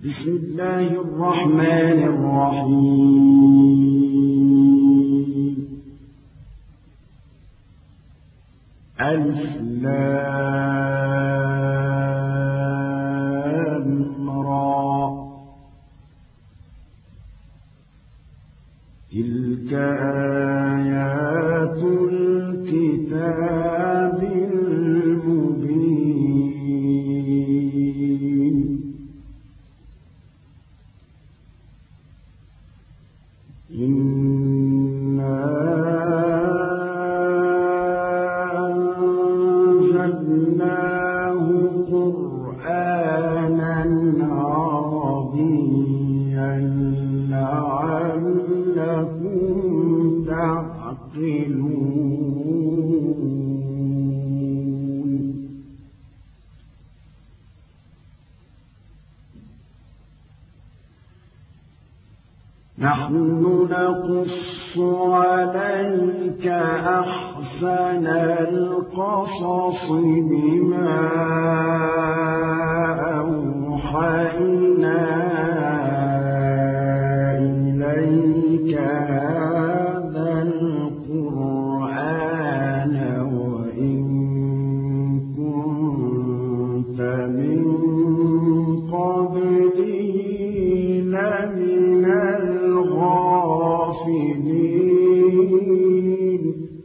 بسم الله الرحمن الرحيم. ألف لام را. تلك آيات الكتاب المبين. إنا أنزلناه قرآنا عربيا لعلكم تعقلون. نحن نقص عليك أحسن القصص بما أوحينا إليك هذا القرآن وإن كنت من قبله لمن الغافلين.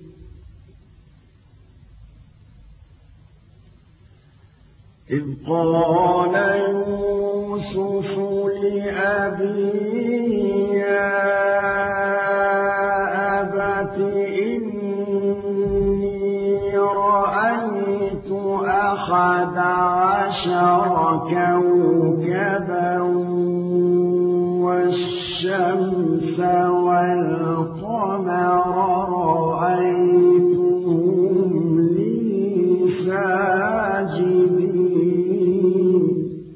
إذ قال يوسف لأبيه يا أبت إني رأيت 11 كوكبا والشمس والقمر رأيتهم لي ساجدين.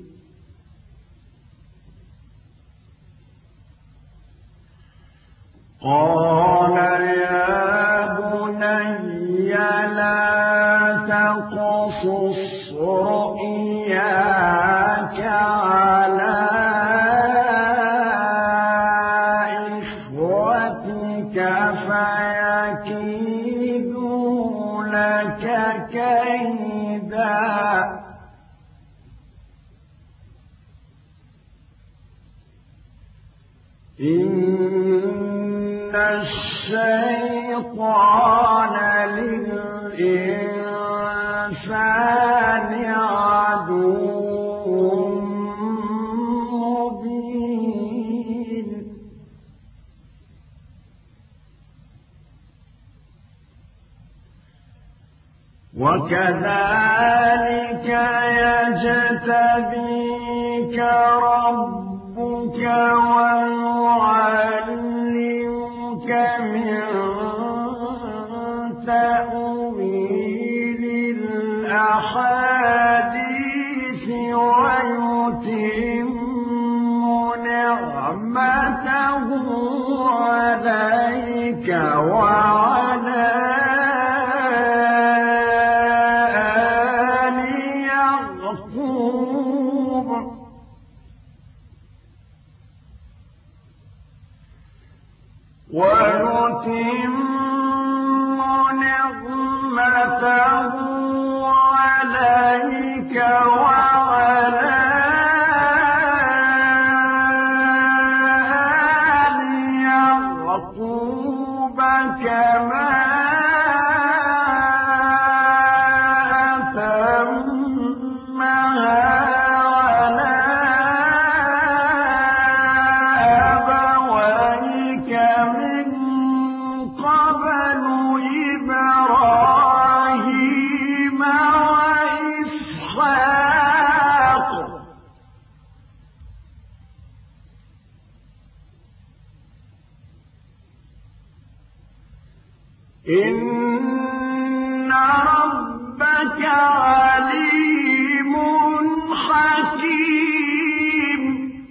قال يا بني لا تقصص رؤياك على إخوتك فيكيدوا لك كيدا. إن الشيطان للإنسان عدو مبين. وكذلك يجتبيك ربك ويعلمك من تأويل الأحاديث ويتم نعمته عليك وعلى آل يعقوب ويتم نعمته عليك وعلى آل يعقوب كما أتمها على أبويك من قبل إبراهيم وإسحاق. إن ربك عليم حكيم.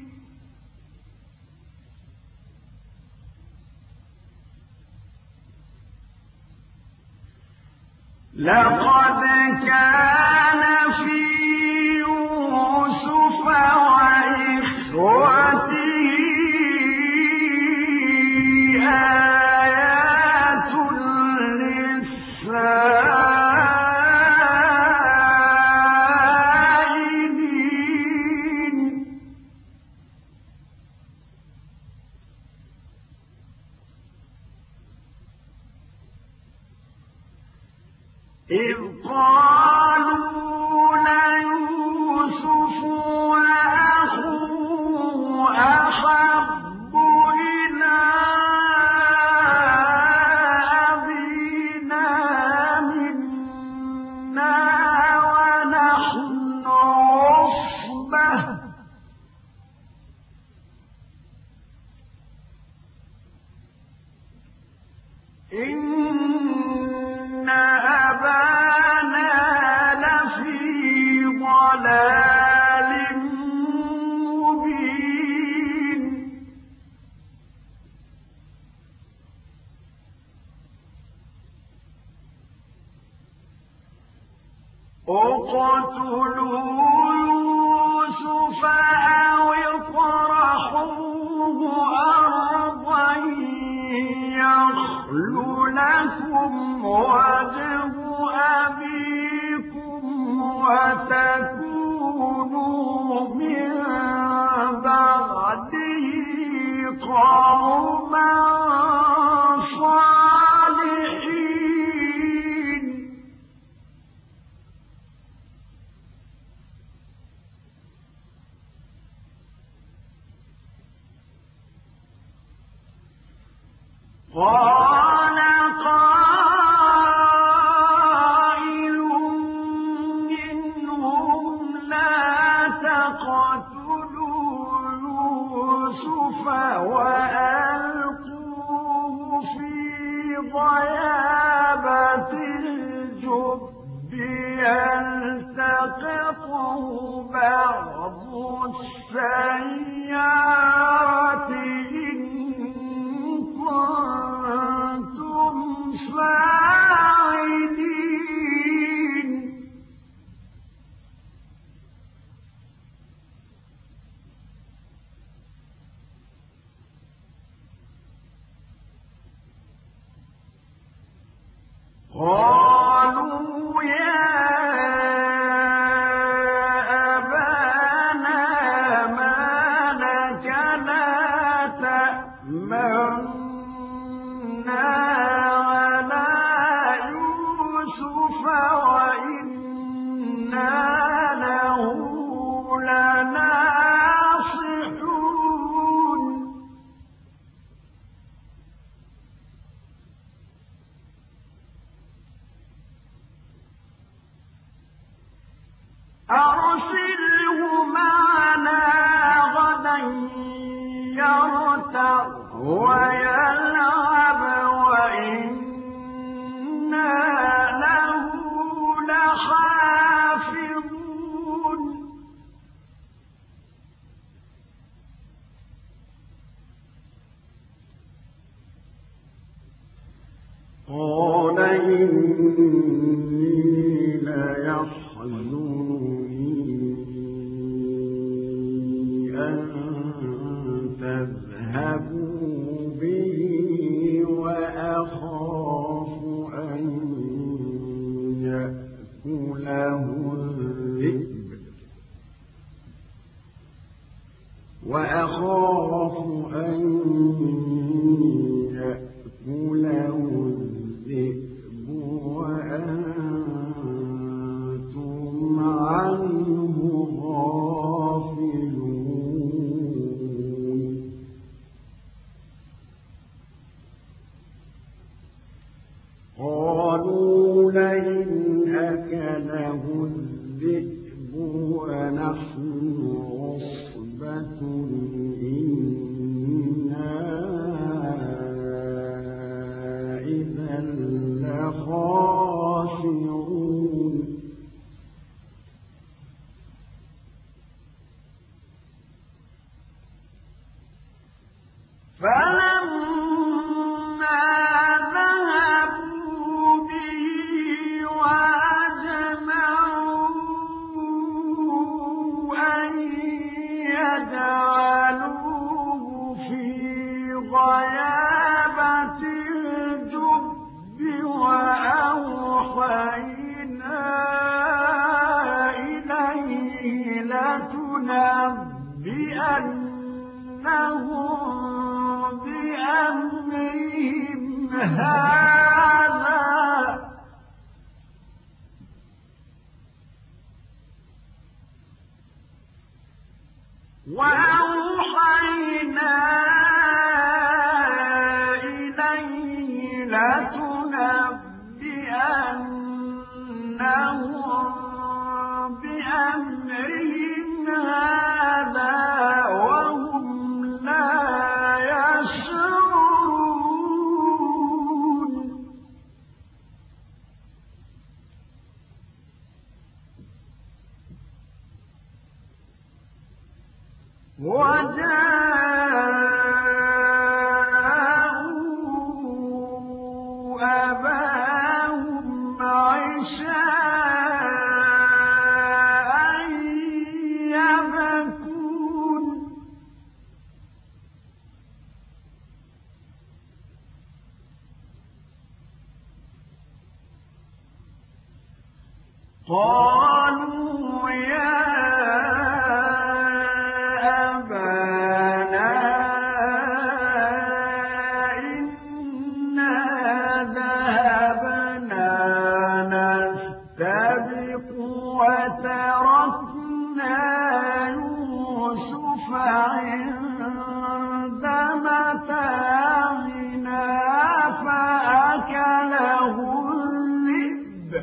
لقد كان في يوسف وإخوته إذ قالوا ليوسف وأخوه أحب إلى أبينا منا ونحن عصبة إن أبانا لفي ضلال مبين اقتلوا يوسف أو اطرحوه أرضا يخل لكم وجه أبيكم وتكونوا من بعده قوما صالحين قال قائل منهم لا تقتلوا يوسف وألقوه في غيابة الجب يلتقطه بعض السيارة إن كنتم فاعلين قالوا يا أبانا ما لك لا تأمنا على يوسف وإنا له لناصحون أرسله معنا غدا يرتع ويلعب وإنا له لحافظون قال إني ليحزنني أن تذهبوا به وأخاف أن يأكله الذئب وأنتم عنه غافلون قالوا لئن أكله الذئب ونحن عصبة إنا إذا لخاسرون فلما ذهبوا به وأجمعوا أن يجعلوه في غيابة الجب وأوحينا إليه لتنبئنهم بأمرهم هذا وأوحينا إليه لتنبئنهم بأمرهم هذا وهم لا يشعرون وجاءوا أباهم عشاء يبكون قالوا يا أبانا إنا ذهبنا نستبق وتركنا يوسف عند متاعنا فأكله الذئب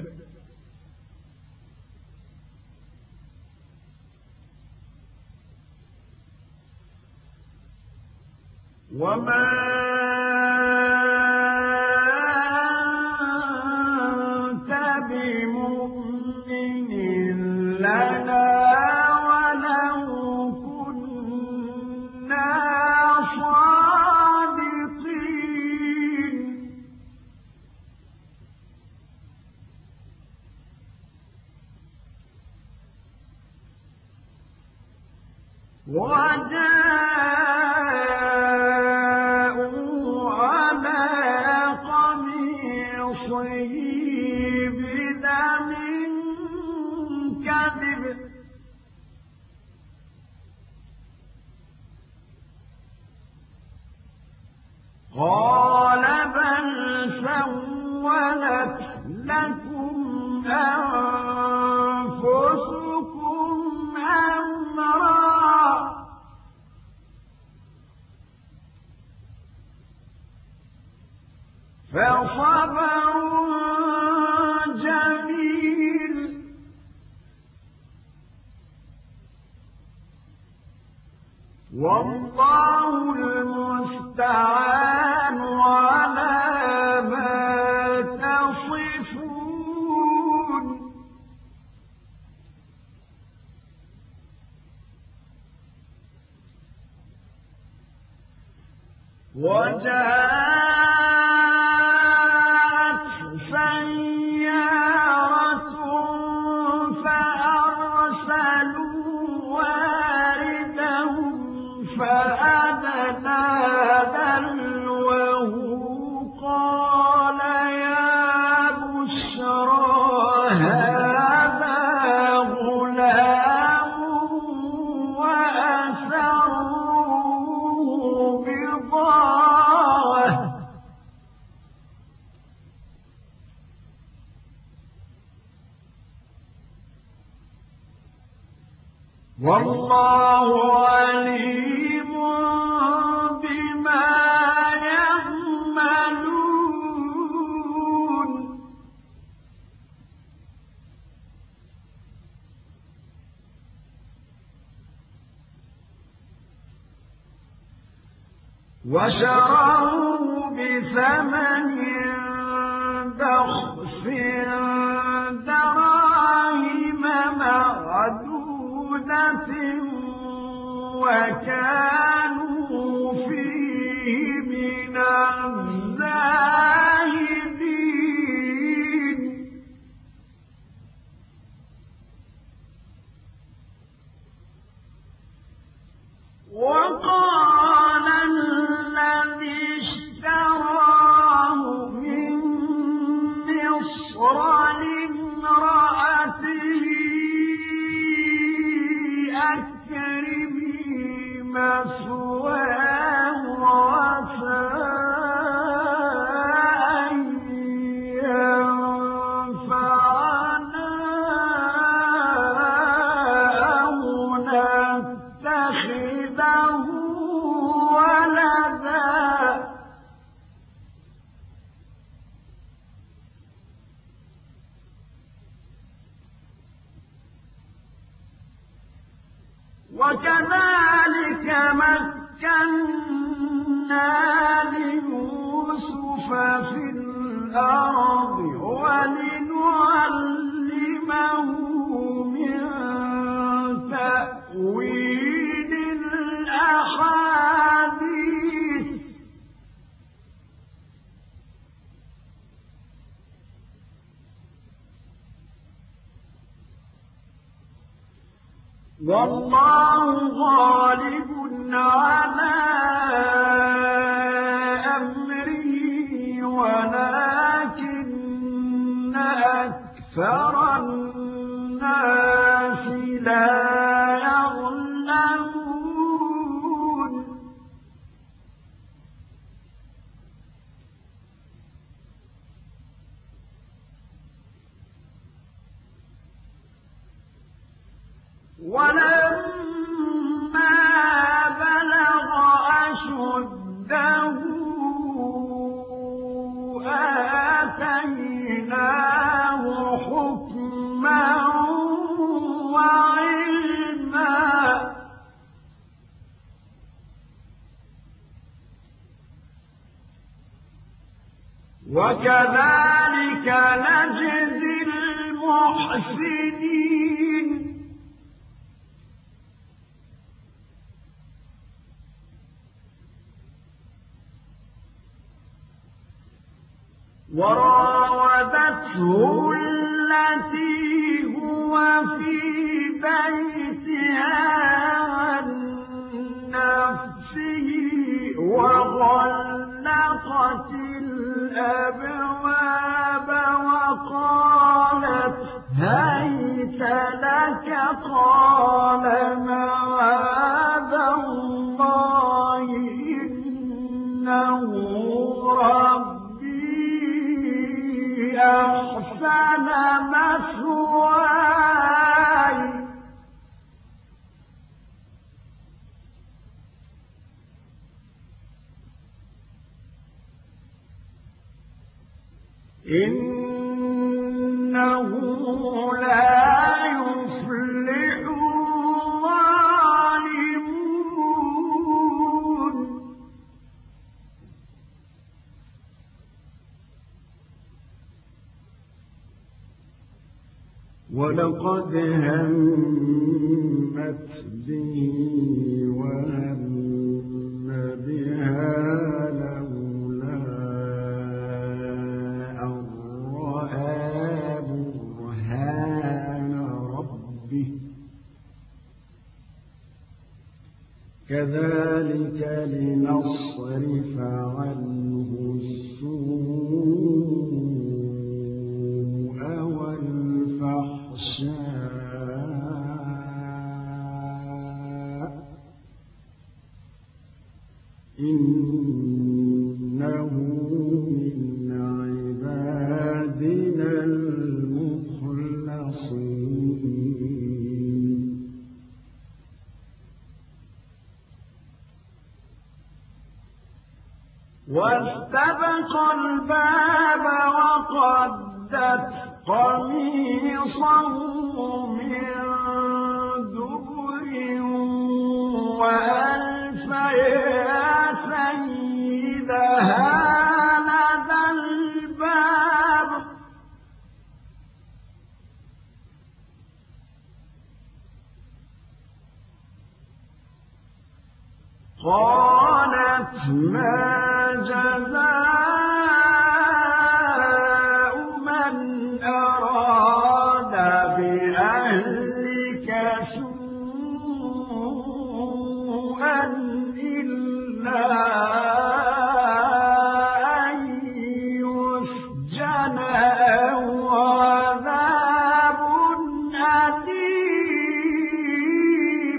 وما أنت بمؤمن لنا ولو كنا صادقين وجاءوا على قميصه بدم كذب قال بل سولت لكم أنفسكم أمرا فصبر جميل والله المستعان على ما تصفون وجاءت سيارة فأرسلوا واردهم فأدلى دلوه قال يا بشرى هذا غلام وأسروه بضاعة والله عليم بما يعملون وشروه بثمن بخس دراهم معدودة وكانوا فيه من الزاهدين وقال الذي اشتراه من مصر لامرأته أكرمي مثواه وعسى أن ينفعنا أو نتخذه يتخذه ولدا وكذلك مكنا ليوسف في الأرض ولنعلمه من تأويل الأحاديث والله غالب على أمره ولكن أكثر الناس لا يعلمون ولما بلغ أشده آتيناه حكما وعلما وكذلك نجزي المحسنين وراودته التي هو في بيتها عن نفسه وغلقت الأبواب وقالت هيت لك قال معاذ الله إنه ربي أحسن مثواي إنه لا يفلح الظالمون ولقد همت به وهم بها لولا أن رأى برهان ربه كذلك لنصرف عنه السوء والفحشاء إنه من عبادنا المخلصين واستبق الباب وقدت قميصه من دبر وألف يا سيدها لدى الباب قالت ما جزاء من أراد بأهلك سوءا إلا أن يسجن أو عذاب أليم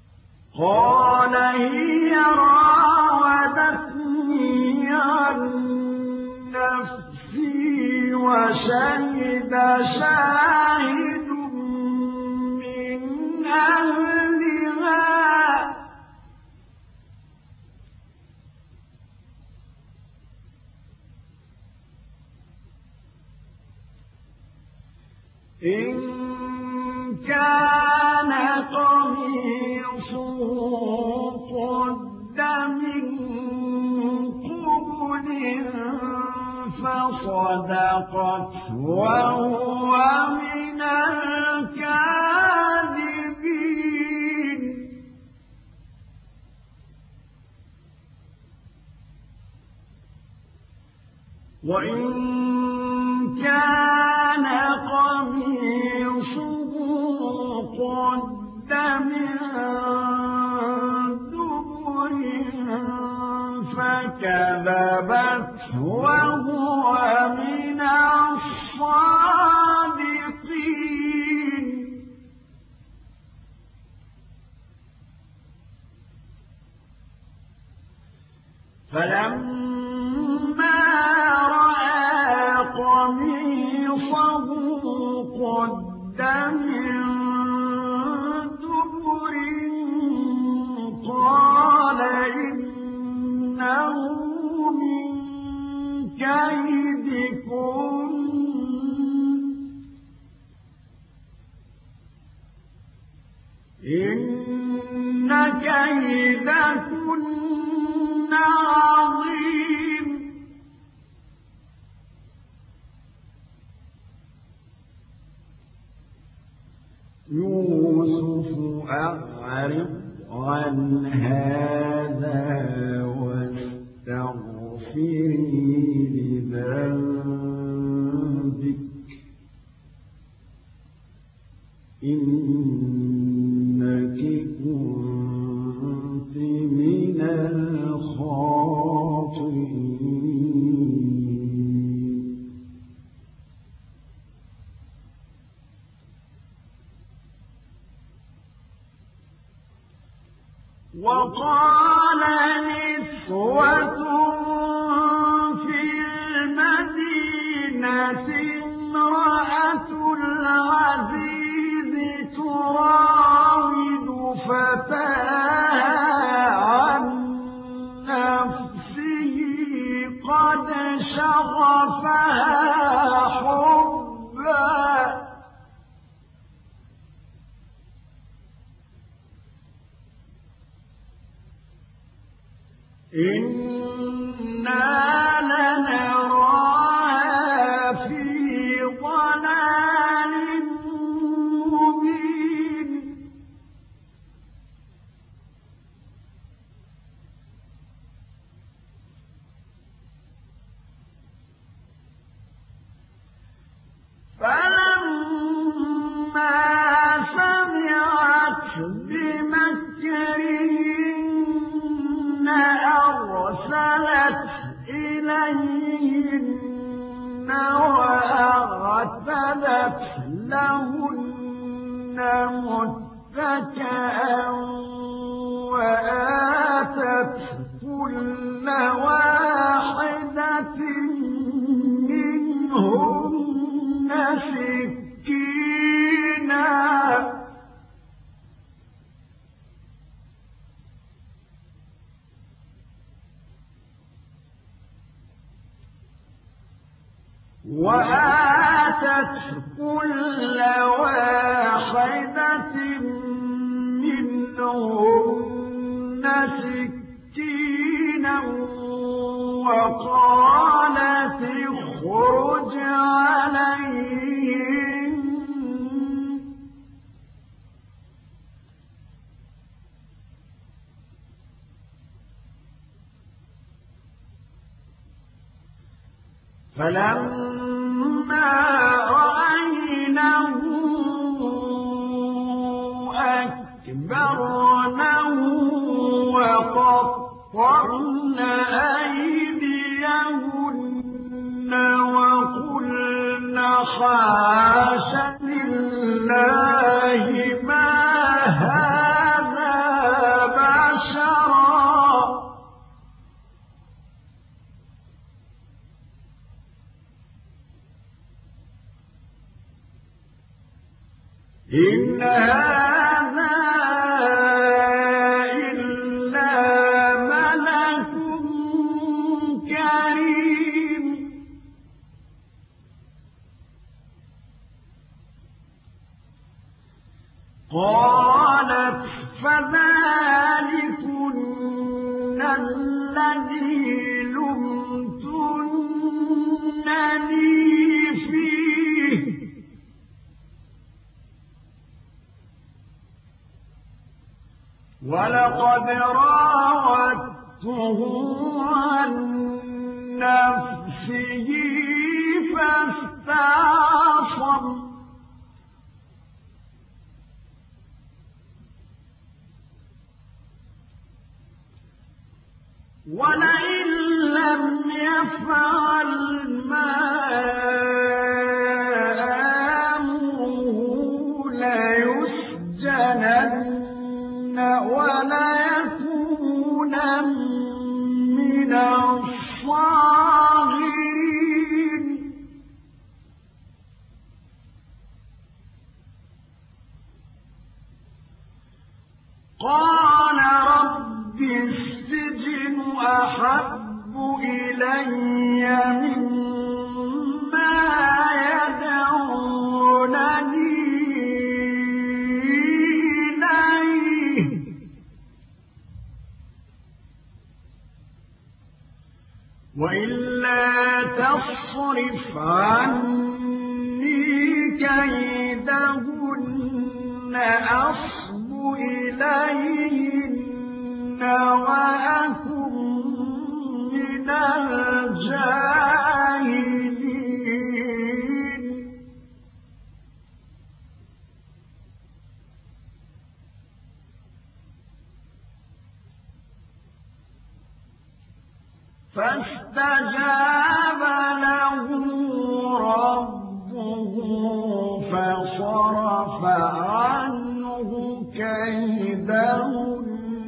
قال هي راودتني عن وشهد شاهد من أهلها إن كان قميصه قد من قبل فصدقت وهو من الكاذبين وإن كان قميصه قد من دبر فكذبت وهو من الصادقين فلما رأى قميصه قد من دبر قال إنه من كيدكن إن كيدكن عظيم يوسف أعرض عن هذا واستغفري لذنبك إنك كنت من الخاطئين وقال نسوة في المدينة امرأة العزيز تراود فتاها عن نفسه قد شغفها حبا إنا لنراها في ضلال مبين فلما سمعت بمكرهن أرسلت إليهن وأعتدت لهن متكئا وآتت كل واحدة منهن سكينا وآتت كل واحدة منهن سكينا وقالت اخرج عليهم فلما رأينه أكبرنه وقطعن أيديهن وقلن حاش لله ما هذا بشرا إن هذا إلا ملك كريم قالت فذلكن الذي لمتنني فيه ولقد راودته عن نفسه فاستعصم ولئن لم يفعل ما آمره ليسجنن وليكونن من الصاغرين قال رب السجن أحب إلي مما يدعونني إليه وإلا تصرف عني كيدهن أصب إليهن وأكن من الجاهلين فاستجاب له ربه فصرف عنه كيدهن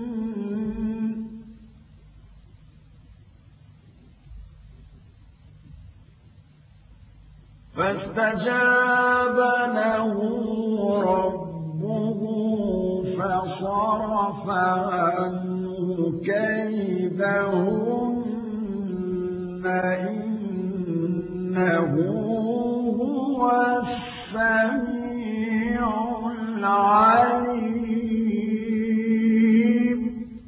فاستجاب له ربه فصرف عنه كيدهن إنه هو السميع العليم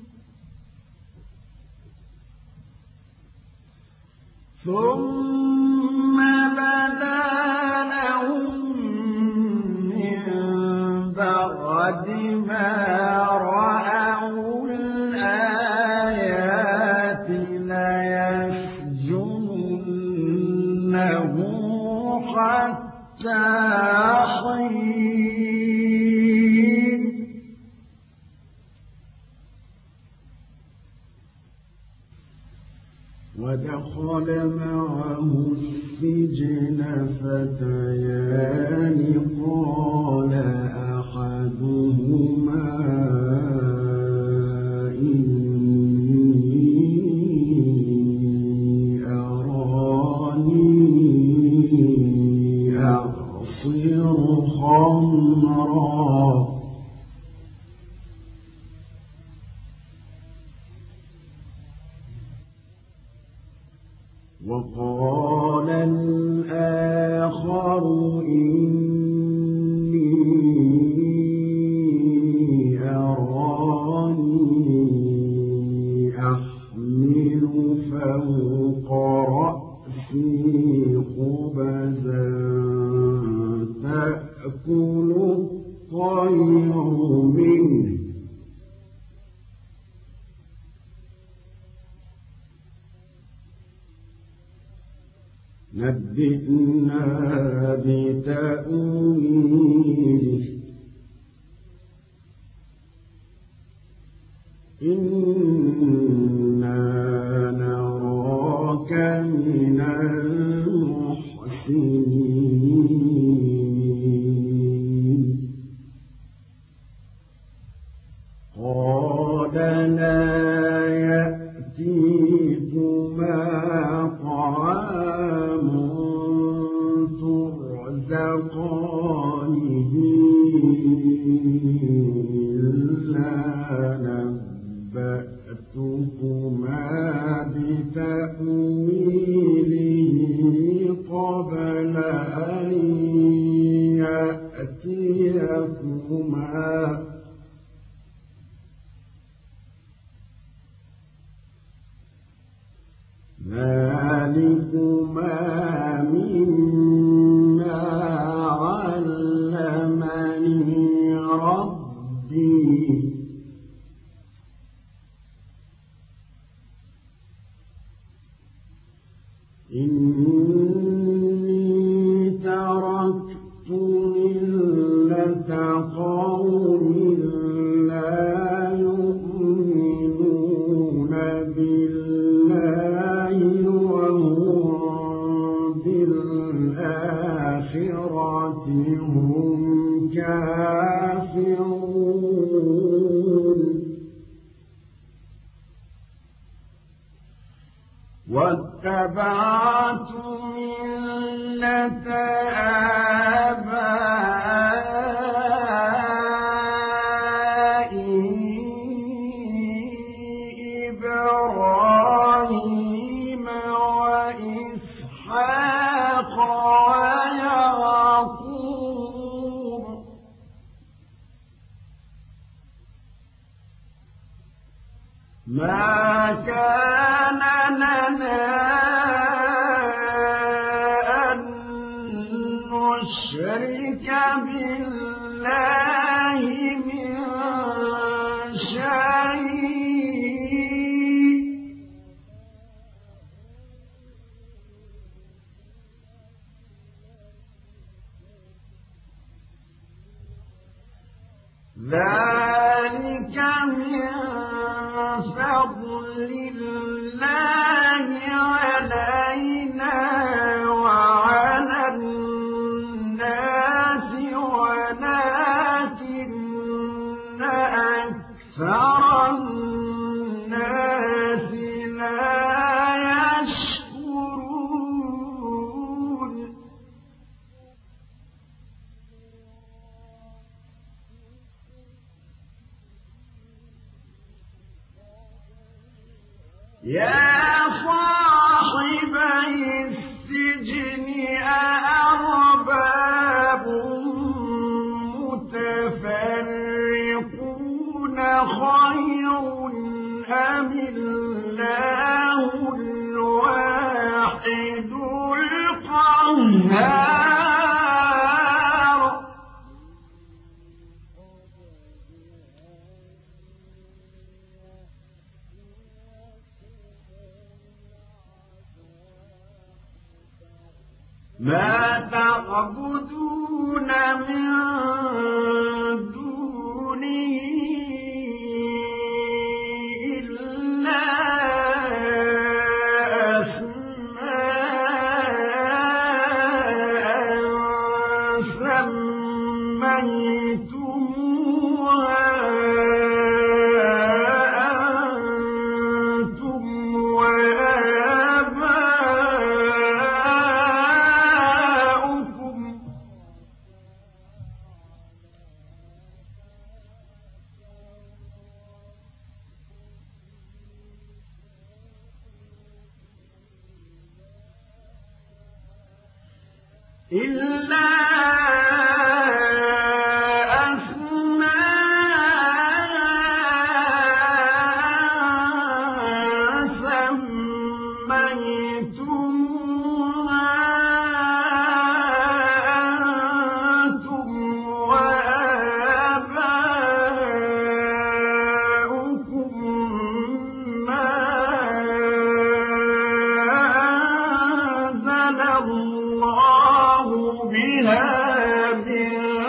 ثم بدا لهم من بعد ما رأوا الآيات ليسجننه حتى حين ودخل معه السجن فتيان قال أحدهما إني أراني أعصر خمرا وقال الآخر إني أراني أحمل فوق رأسي خبزا تأكل الطير منه نبئنا بتأويله إنا نراك من المحسنين قال لا يأتيكما طعام ترزقانه مما علمني ربي إني تركت ملة قوم لا يؤمنون بالله وهم بالآخرة هم كافرون واتبعت ملة آبائي إبراهيم وإسحاق ويعقوب ما كان لنا أن نشرك بالله من شيء ذلك من فضل الله علينا وعلى الناس ولكن أكثر الناس لا يشكرون يا صاحبي السجن أأرباب متفرقون خير أم الله الواحد القهار ما تعبدون من دونه إلا أسماء سميتموها أنتم وآباؤكم إلا أسماء سميتموها أنتم وآباؤكم ما أنزل الله بها من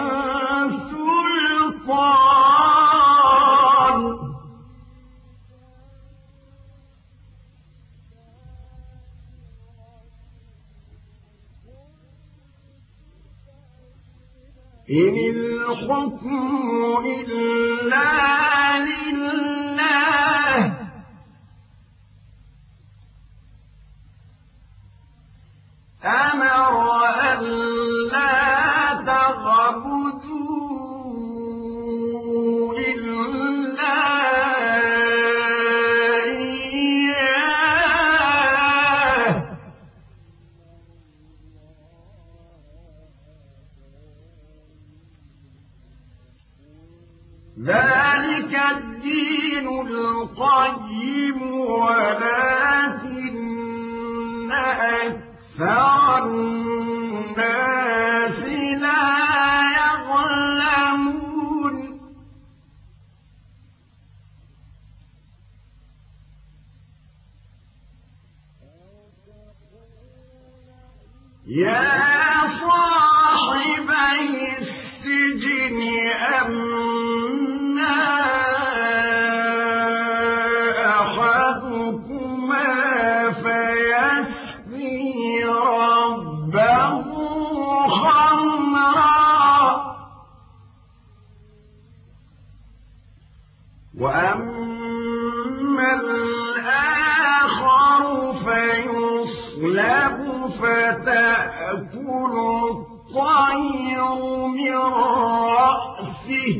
سلطان إن الحكم إلا لله أمر ألا تعبدوا إلا إياه ذلك الدين القيم ولكن أكثر الناس لا يعلمون يا صاحبي السجن أما أحدكما فيسقي ربه خمرا وأما الآخر فيصلب فتأكل الطير من رأسه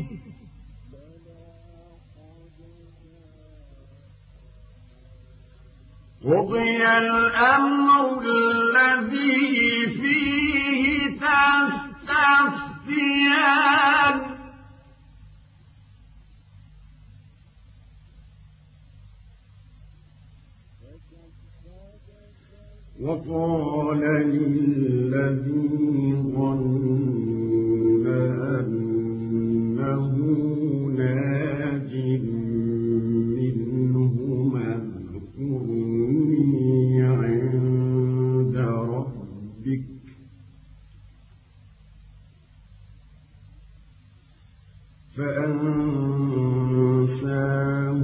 قضي الأمر الذي فيه تستفتيان وقال للذي ظن أنه ناج منهما اذكرني عند ربك فأنساه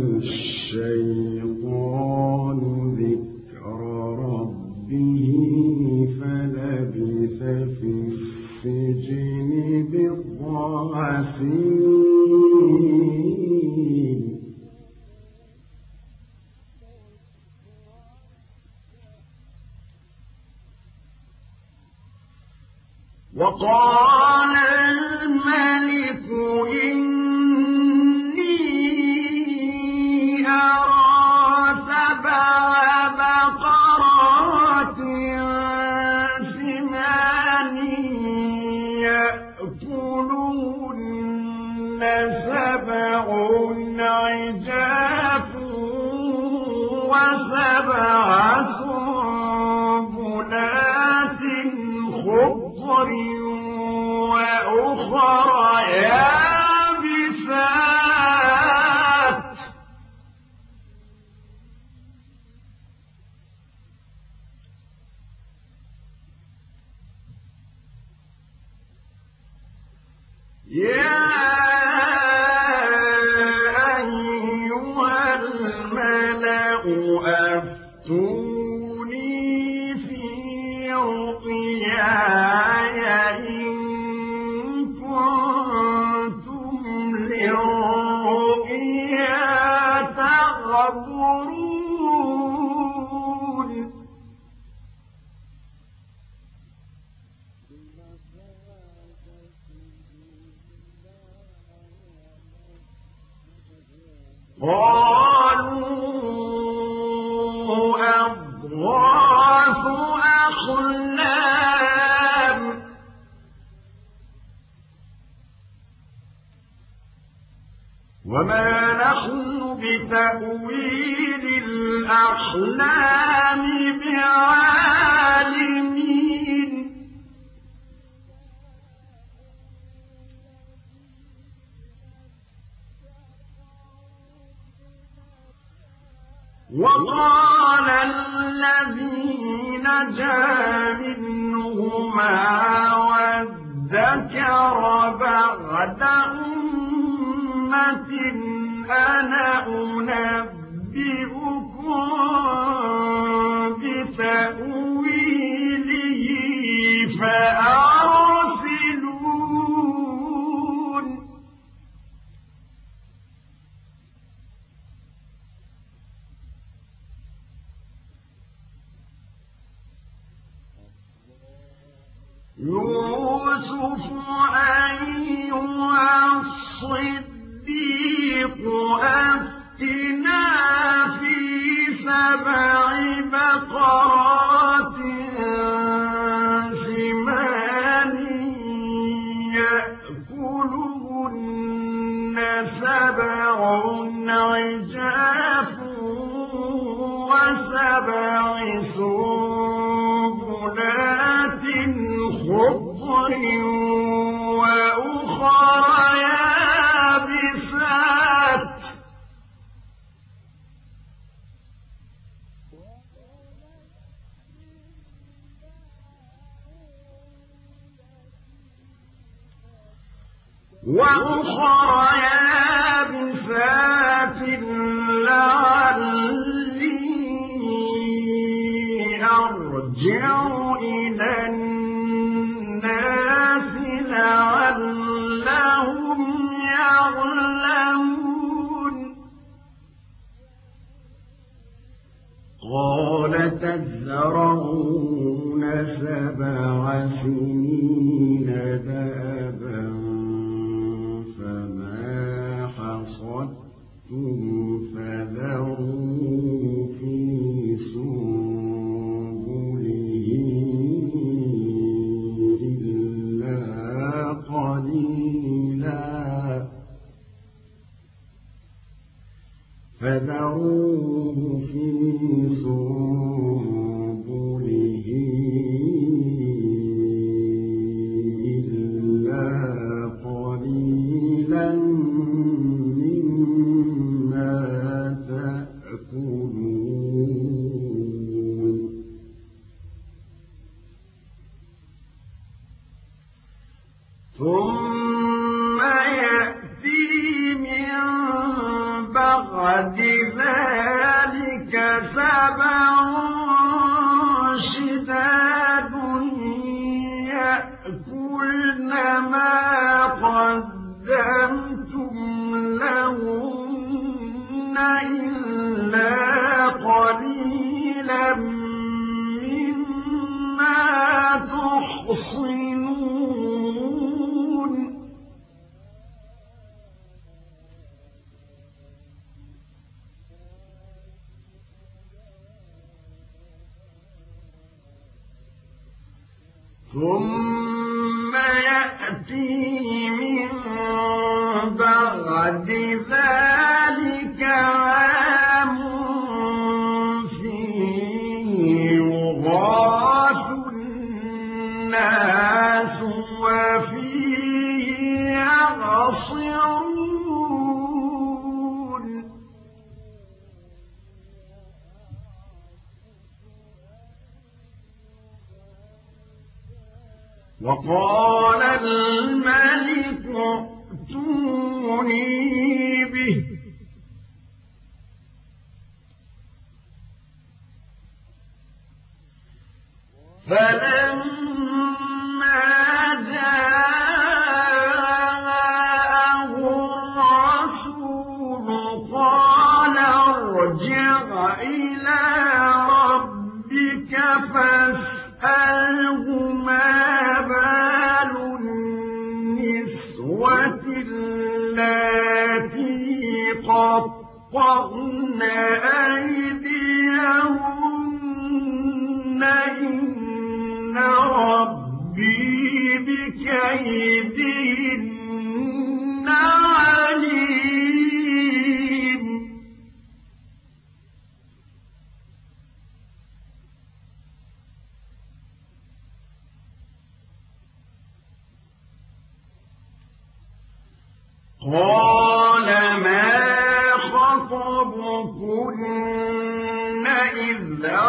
الشيطان ذكر ربه فلبث في السجن بضع سنين وقال الملك إني أرى سبع بقرات سمان يأكلون سبع عجاف وسبع سنبلات خضر وأخر يابسات يا أيها الملأ أفتوني في رؤياي إن كنتم للرؤيا تعبرون قالوا أضغاث أحلام وما نحن بتأويل الأحلام بعالمين وقال الذي نجا منهما وادكر بعد أمة أنا أنبئكم بتأويله فأرسلون يوسف أيها الصديق أفتنا في سبع بقرات سمان يأكلهن وأخرى يابسات لعلي أرجع إلى الناس لعلهم يعلمون قال تزرعون 7 سنين دابا فما حصدتم فذروا في سنبله إلا قليلا فذروه في سنبله إلا قليلا مما تأكلون ثم يأتي من بعد ذلك 7 شداد يأكلن ما قدمتم لهن إلا قليلا مما تحصنون ثم يأتي من بعد ذلك عام فيه يغاث الناس وفيه يعصرون وقال الملك ائتوني به فلما جاءه الرسول قال ارجع إلى ربك فاسأله ما بال النسوة اللاتي قطعن أيديهن إن ربي بكيدهن عليم قال ما خطبكن إذ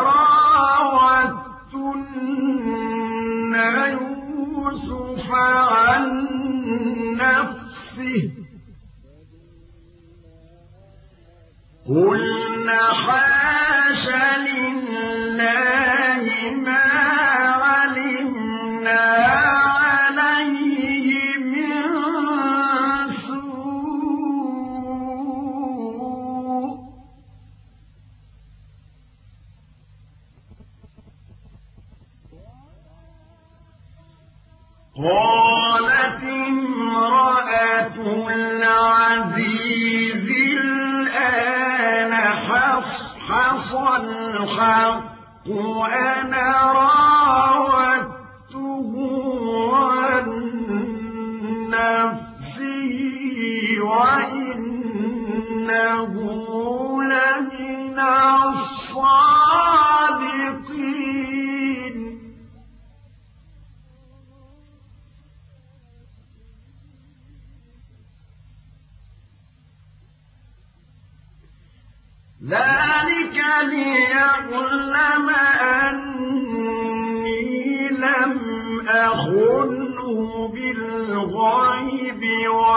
راوتن يوسف عن نفسه قلنا حاش لله ما علمنا عليه من سوء قالت امرأة العزيز الآن حصحص الحق أنا راودته عن نفسه وإنه لمن الصادقين ذلك ليعلم أني لم أخنه بالغيب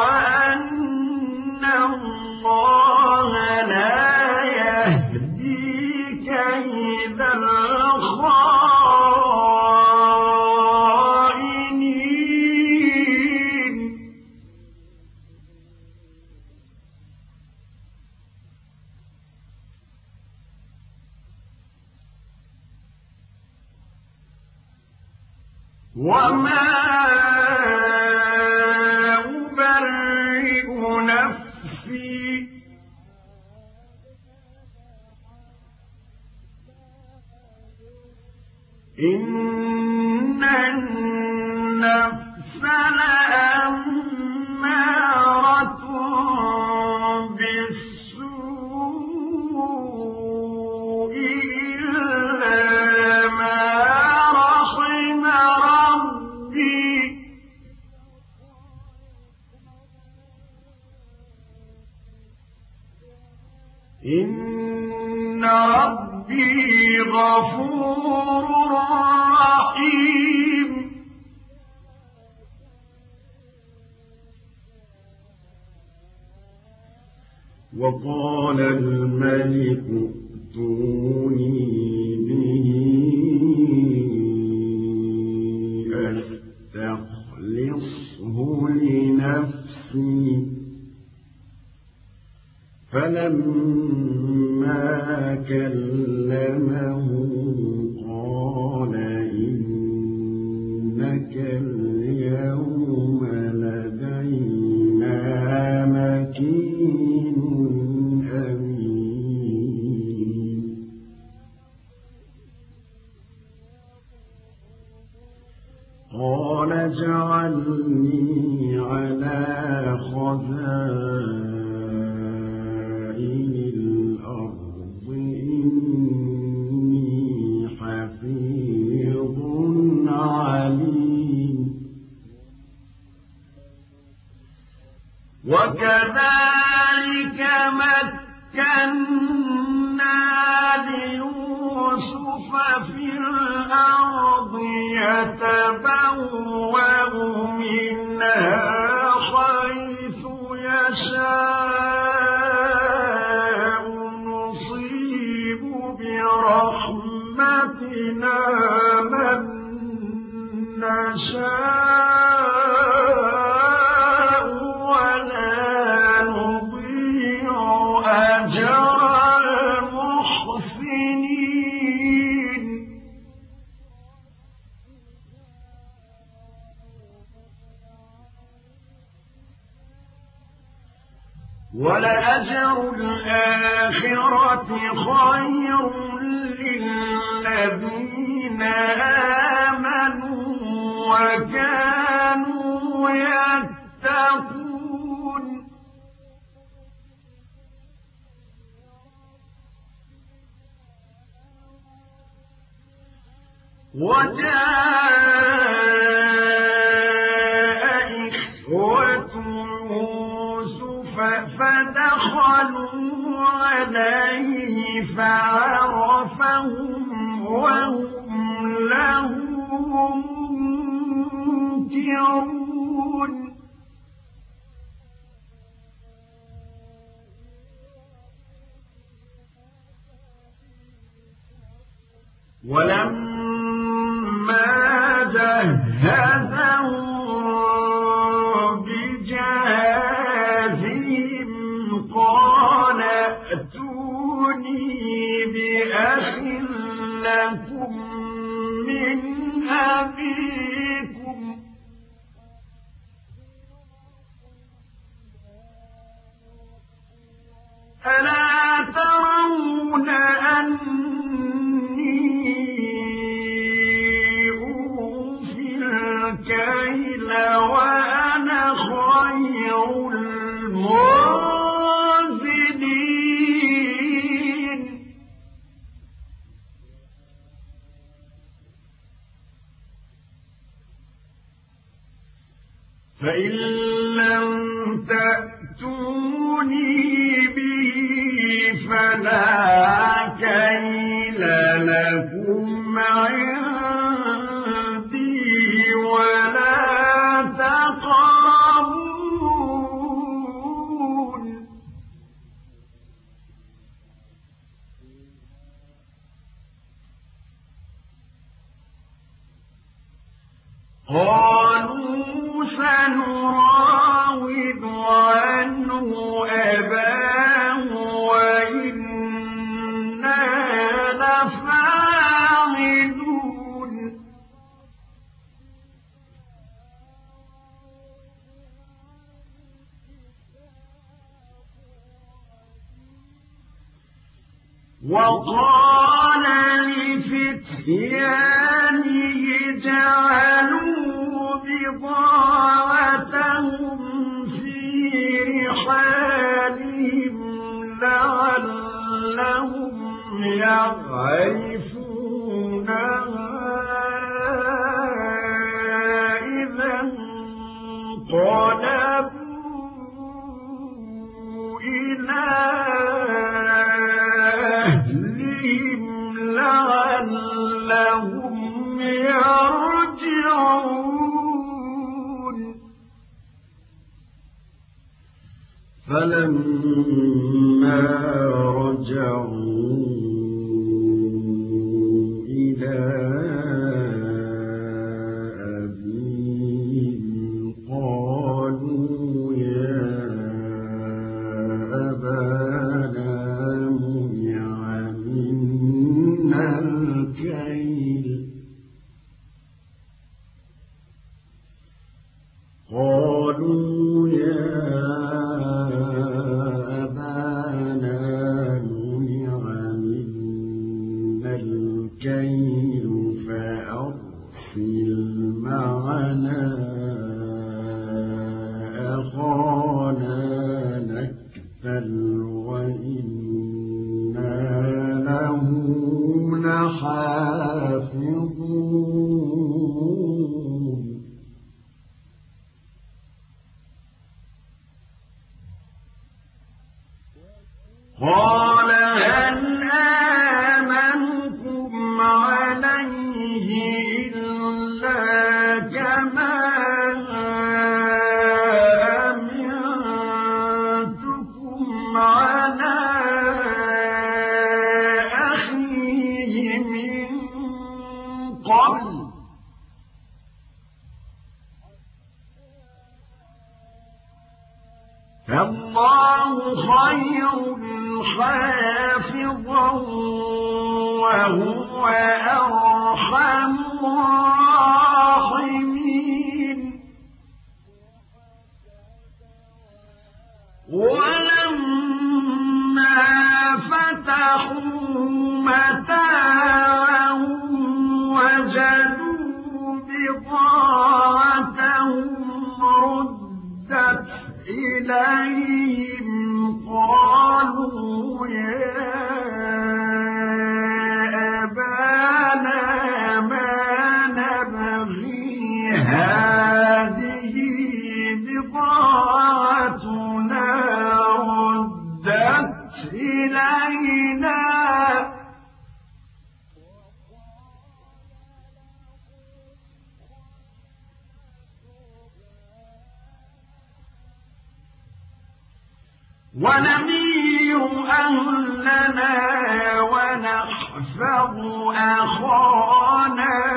وما أبرئ نفسي إن النفس لأمارة بالسوء إلا ما رحم ربي إن ربي غفور رحيم وقال الملك ائتوني به أستخلصه لنفسي فلما كلمه قال إنك اليوم لدينا مكين أمين قال اجعلني على خزائن الأرض إني حفيظ عليم وكذلك مكنا ليوسف في الأرض يتبوأ منها حيث يشاء نصيب برحمتنا من نشاء ولا نضيع أجر المحسنين ولأجر الآخرة خير للذين آمنوا وكانوا يتقون وجاء إخوة يوسف فدخلوا عليه فعرفهم وهم له منكرون ولما جهزهم بجهازهم قال ائتوني بأخ لكم من أبيكم ألا ترون أني أوفي الكيل وأنا خير المنزلين فإن لم تأتوني به فلا كيل لكم عندي ولا تقربون قالوا سنراود عنه أباه وإنا لفاعلون وقال لفتيانه جعلوا بضاعتهم في رحالهم لعلهم يعرفونها إذا انقلبوا إلى أهلهم لعلهم يرجعون فلما رجعوا إلى أبيهم قالوا يا أبانا منع منا الكيل قالوا يا أبانا منع منا الكيل فأرسل معنا أخانا نكتل وإنا له لحافظون قال هل آمنكم عليه إلا كما أمنتكم على أخيه من قبل فالله خير حافظا وهو أرحم الراحمين ولما فتحوا متاعهم وجدوا بضاعتهم ردت إليهم قالوا يا أبانا ما نبغي هذه بضاعتنا ردت إلينا ونمير أهلنا ونحفظ أخانا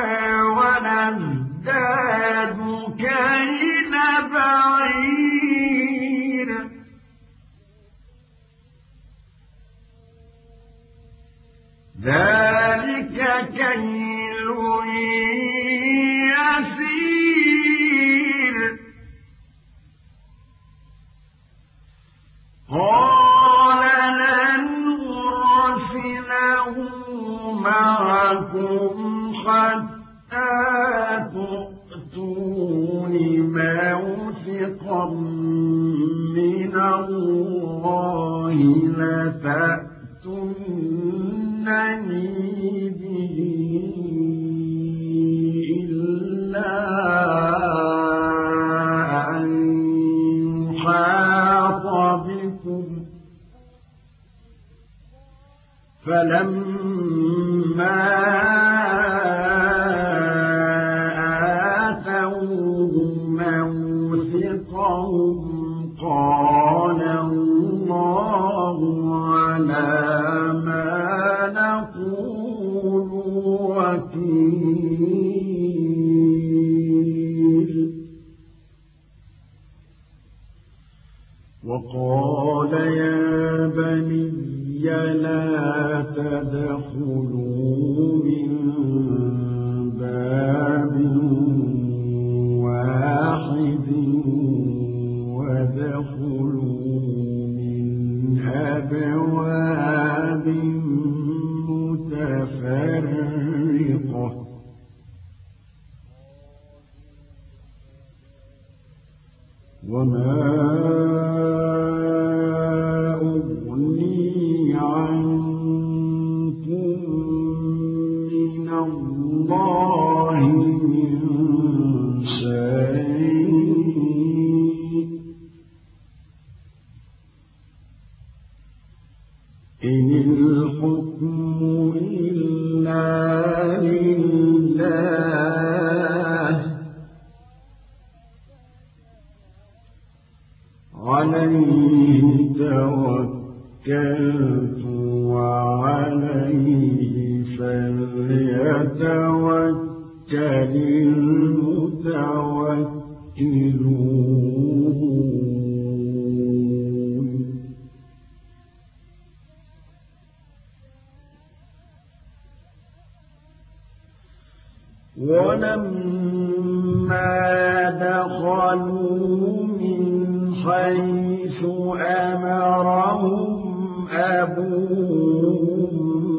ونزداد كيل بعير ذلك كيل يسير قال لن أرسله معكم حتى تؤتون موثقا من الله لتأتونني به إلا أن يحاط بكم فلما آتوه موثقهم قال الله على ما نقول وما أغني عنكم من الله من شيء إن الحكم إلا لله عليه توكلت وعليه فليتوكل المتوكلون ولما دخلوا من حيث أمرهم أبوهم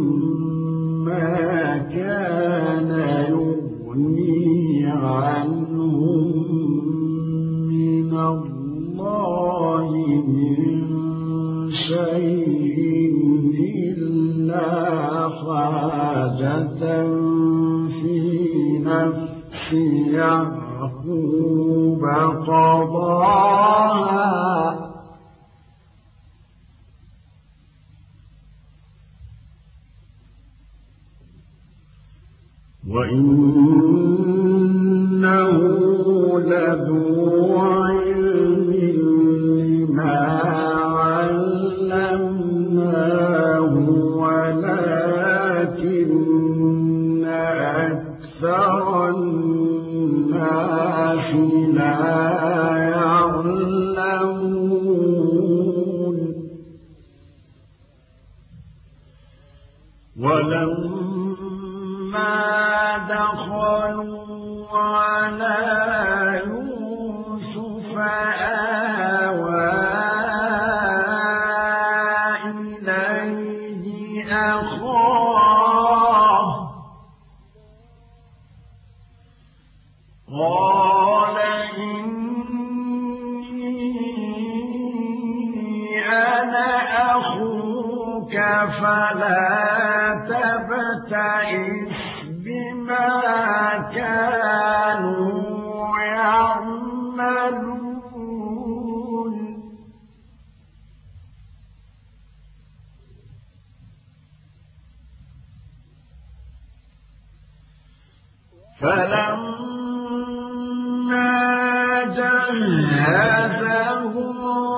ما كان يغني عنهم من الله من شيء إلا حاجة في نفس يعقوب قضاها وإنه لذو علم لما علمناه ولكن أكثر الناس لا يعلمون ولما دخلوا على يوسف آوى إليه أخاه قال إني أنا أخوك فلا تبتئس بما كانوا يعملون فلما جهزهم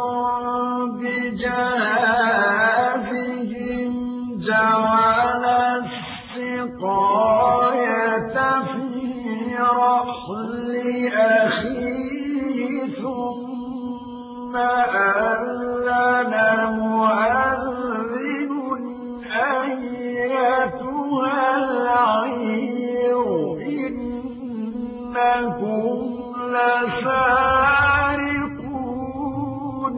بجهازهم جعل السقاية في رحل أخيه ثم أذن مؤذن أيتها العير إنكم لسارقون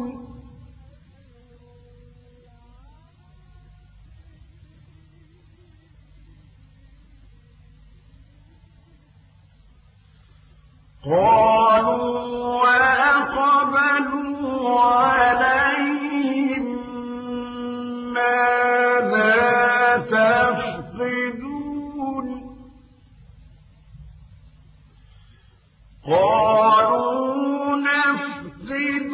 قالوا وأقبلوا عليهم ماذا تفقدون قالوا نفقد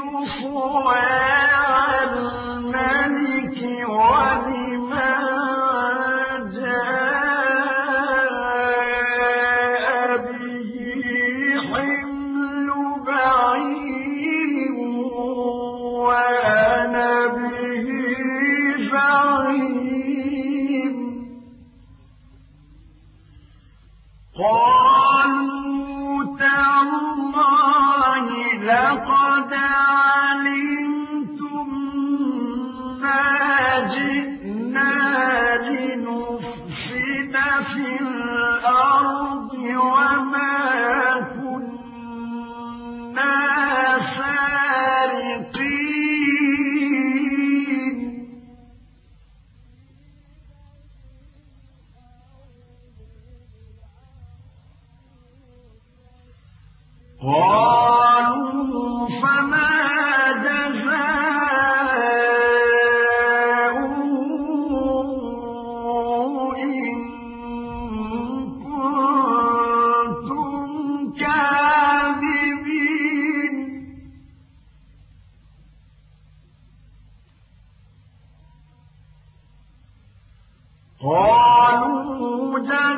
صواع الملك ولمن جاء به حمل بعير وأنا به زعيم قالوا تالله لقد علمتم ما جئنا لنفسد في الأرض وما كنا سارقين قالوا فما جزاؤه إن كنتم كاذبين قالوا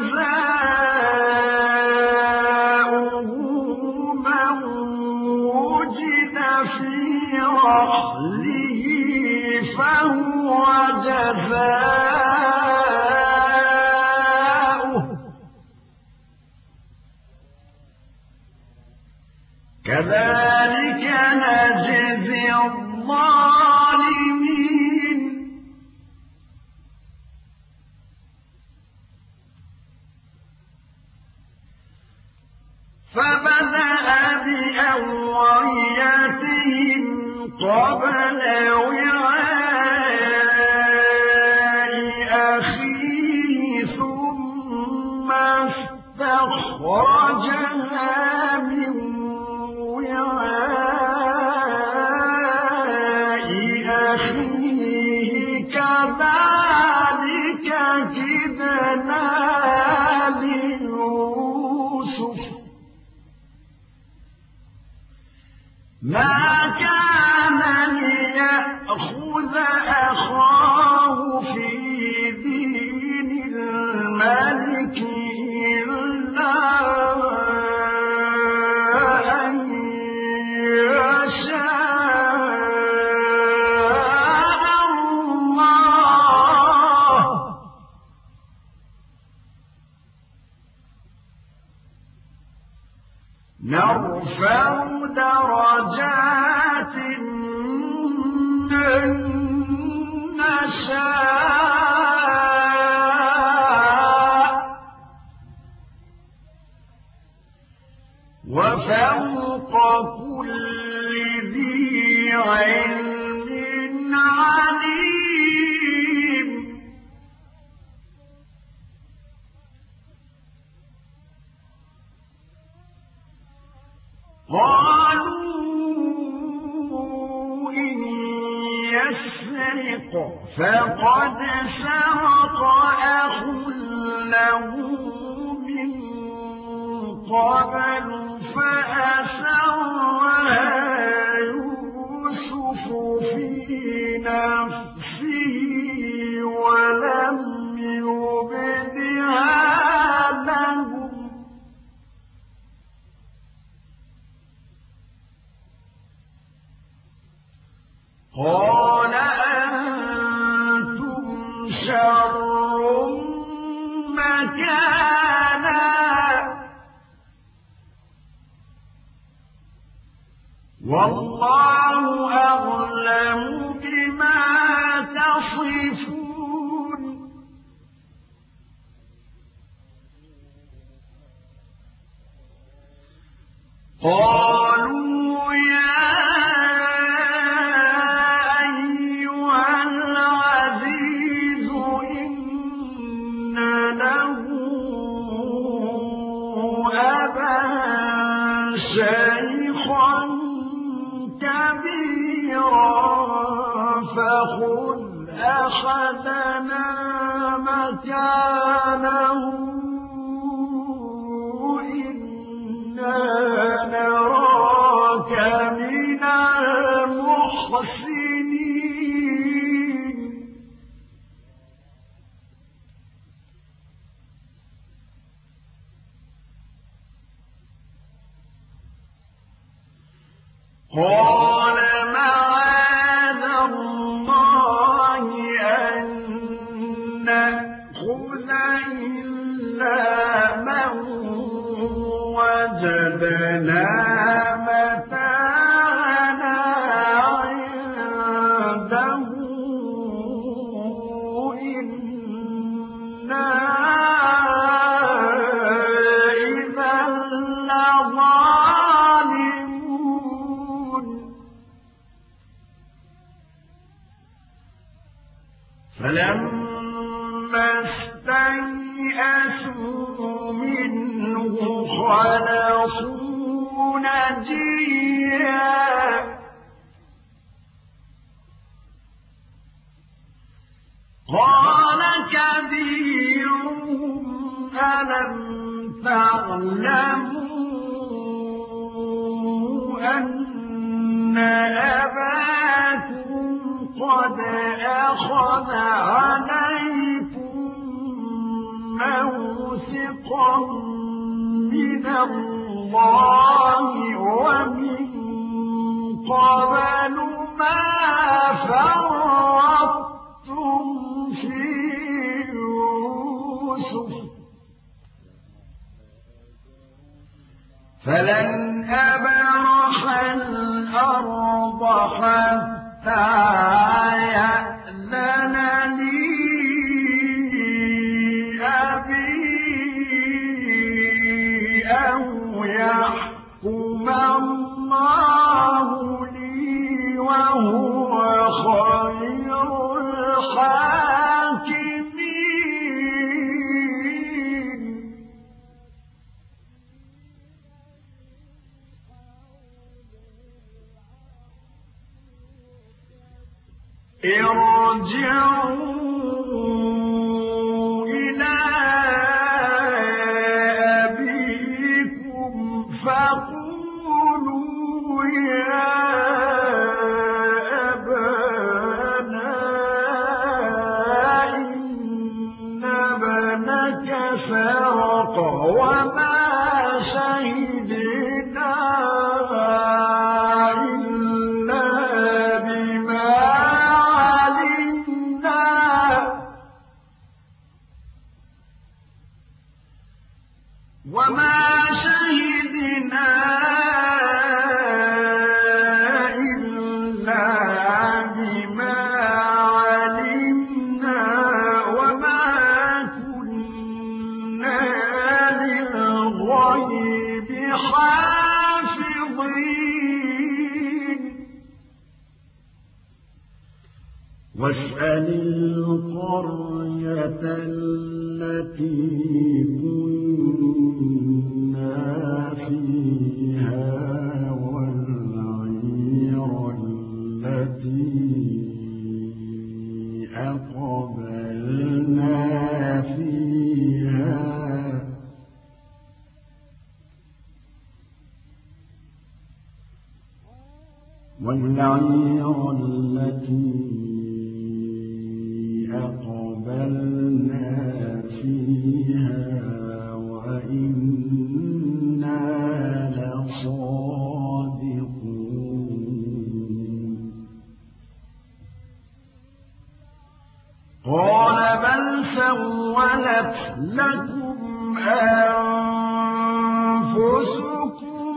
جزاؤه من وجد في رحله فهو جزاؤه كذلك نجزي الظالمين فبدأ بأوعيتهم قبل وعاء أخيه ثم استخرجها من وعاء أخيه كذلك كدنا ليوسف ما كان ليأخذ أخاه في دين الملك إلا أن يشاء الله نرفع درجات من نشاء وفوق كل ذي علم عليم قالوا إن يسرق فقد سرق أخ له من قبل فأسرها يوسف في نفسه ولم يبدها لهم قال أنتم شر مكانا والله أعلم بما تصفون قالوا يا شيخا كبيرا فخذ أحدنا مكانه إنا نراك من المحسنين قال معاذ الله أن نأخذ إلا من وجدنا متاعنا عنده إنا إذا لظالمون فلما استيئسوا منه خلصوا نجيا قال كبيرهم ألم تعلموا أن أباكم قد أخذ عليكم موثقا من الله ومن قبل ما فرطتم في يوسف فلن أبرح الأرض حتى يأذن لي أبي أو يحكم الله لي وهو خير الحاكمين ارجعوا إلى أبيكم فقولوا يا أبانا إن ابنك سرق وما شهدنا إلا بما علمنا وما كنا للغيب حافظين واسأل القرية التي كنا فيها والعير التي أقبلنا فيها وإنا لصادقون قال بل سولت لكم أنفسكم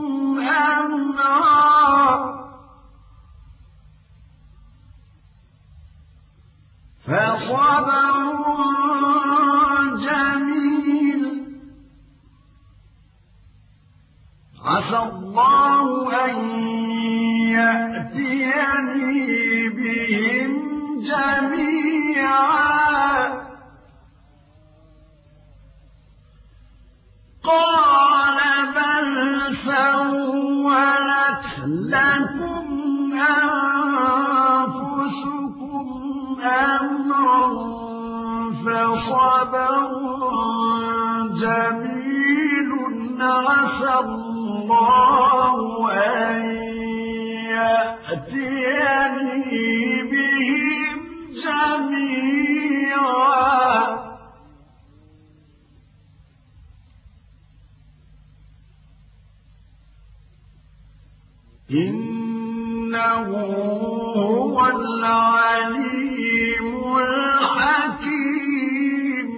أمرا فصبر جميل عسى الله أن يأتيني بهم جميعا قال بل سولت لكم أنفسكم أمرا فصبر جميل عسى الله أن يأتيني بهم جميعا إنه هو العليم الحكيم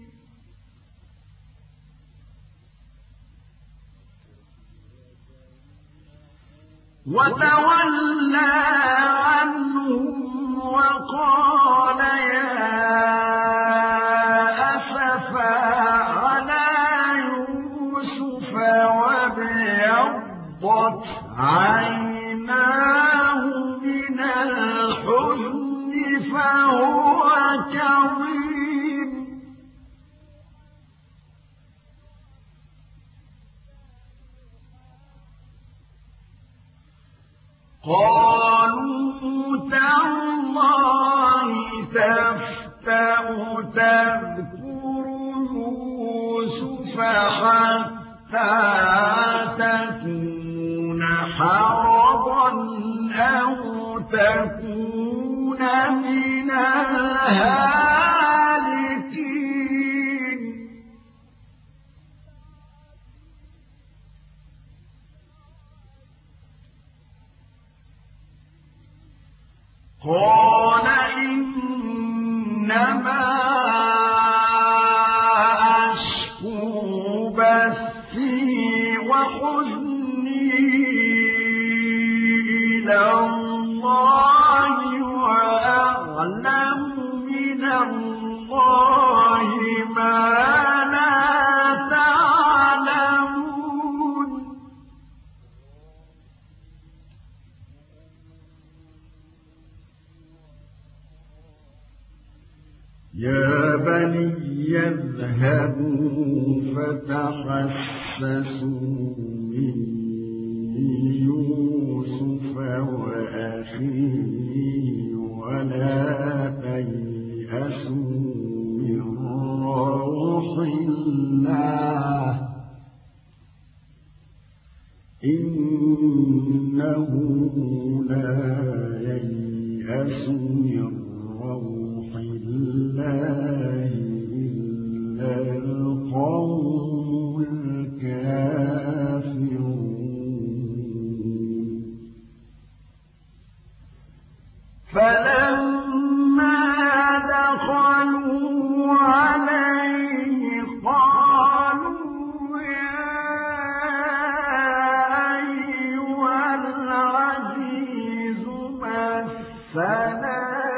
وتولى عنهم وقال يا أسفا على يوسف وابيضت عيناه من الحزن فهو كظيم قالوا تالله تفتأ تذكروا يوسف حتى تكون حرضا أو تكون من الهالكين قال إنما أشكو بثي وحزني إلى الله وأعلم من الله ما لا تعلمون يا بني اذهبوا فتحسسوا من يوسف وأخيه ولا تيأسوا من روح الله إنه لا ييأس من روح الله إلا القوم الكافرون فلما دخلوا عليه قالوا يا أيها العزيز مسنا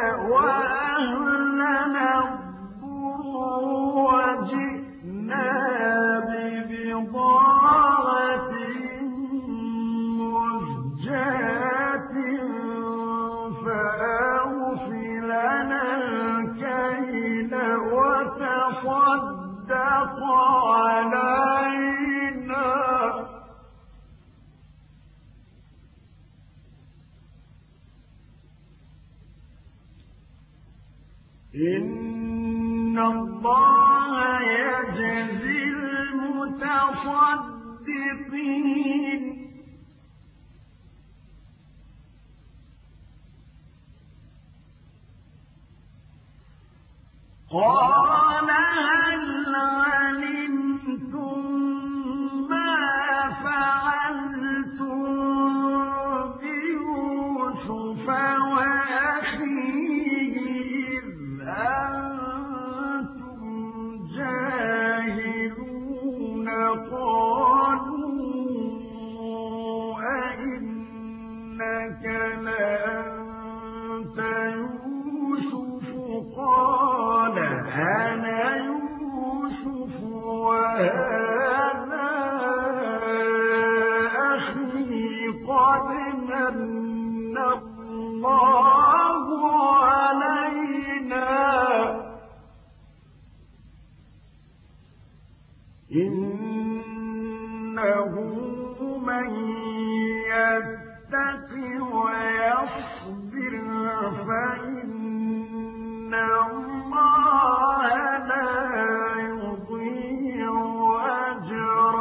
وجئنا ببضاعة مزجاة فأوف لنا الكيل وتصدق علينا إن الله يجزي المتصدقين قال هل علمتم ما فعلتم بيوسف وأخيه أنتم جاهلون قالوا أئنك لأنت يوسف قال أنا يوسف وهذا أخي قد من الله علينا إنه من يتق ويصبر فإن الله لا يضيع أجر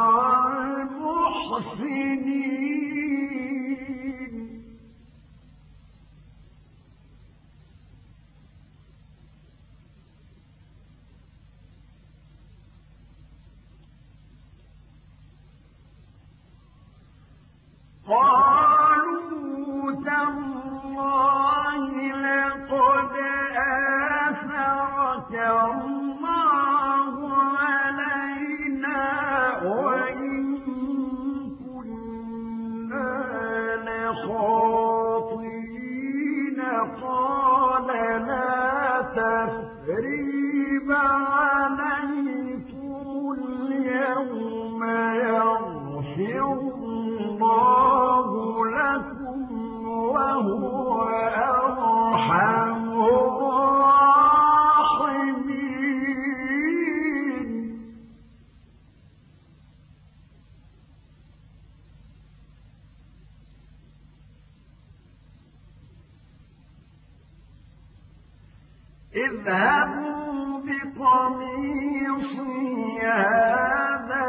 المحسنين قالوا تالله لقد آثرك الله علينا وإن كنا لخاطئين قال لا تثريب عليكم اليوم يغفر الله لكم وهو أرحم الراحمين اذهبوا قميصي هذا